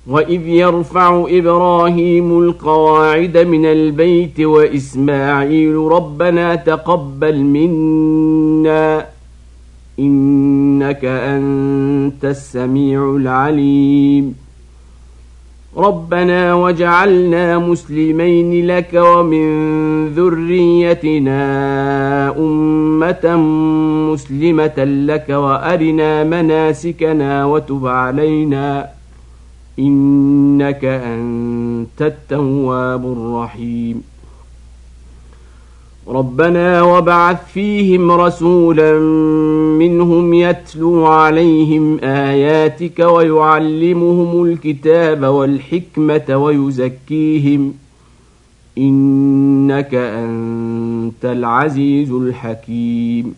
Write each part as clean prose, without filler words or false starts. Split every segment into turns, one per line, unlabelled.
وإذ يرفع إبراهيم القواعد من البيت وإسماعيل ربنا تقبل منا إنك أنت السميع العليم ربنا وجعلنا مسلمين لك ومن ذريتنا أمة مسلمة لك وأرنا مناسكنا وتب علينا إنك أنت التواب الرحيم ربنا وابعث فيهم رسولا منهم يتلو عليهم آياتك ويعلمهم الكتاب والحكمة ويزكيهم إنك أنت العزيز الحكيم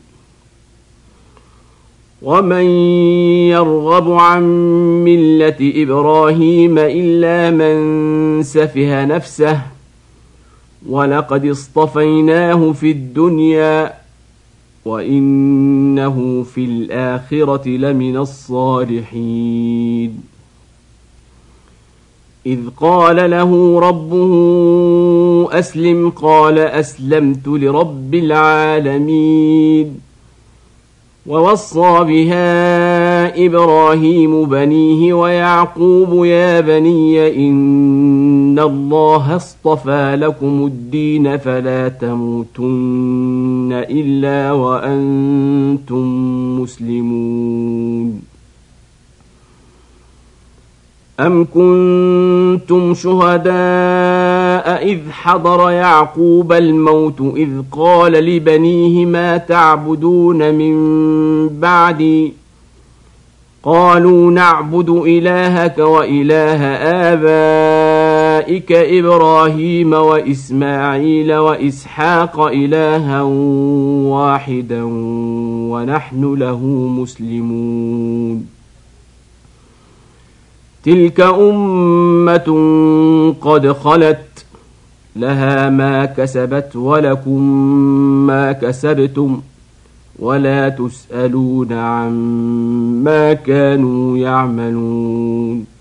ومن يرغب عن ملة إبراهيم إلا من سفه نفسه ولقد اصطفيناه في الدنيا وإنه في الآخرة لمن الصالحين إذ قال له ربه أسلم قال أسلمت لرب العالمين ووصى بها إبراهيم بنيه ويعقوب يا بني إن الله اصطفى لكم الدين فلا تموتن إلا وأنتم مسلمون أم كنتم شهداء إذ حضر يعقوب الموت إذ قال لبنيه ما تعبدون من بعدي قالوا نعبد إلهك وإله آبائك إبراهيم وإسماعيل وإسحاق إلها واحدا ونحن له مسلمون تلك أمة قد خلت لها ما كسبت ولكم ما كسبتم ولا تسألون عما كانوا يعملون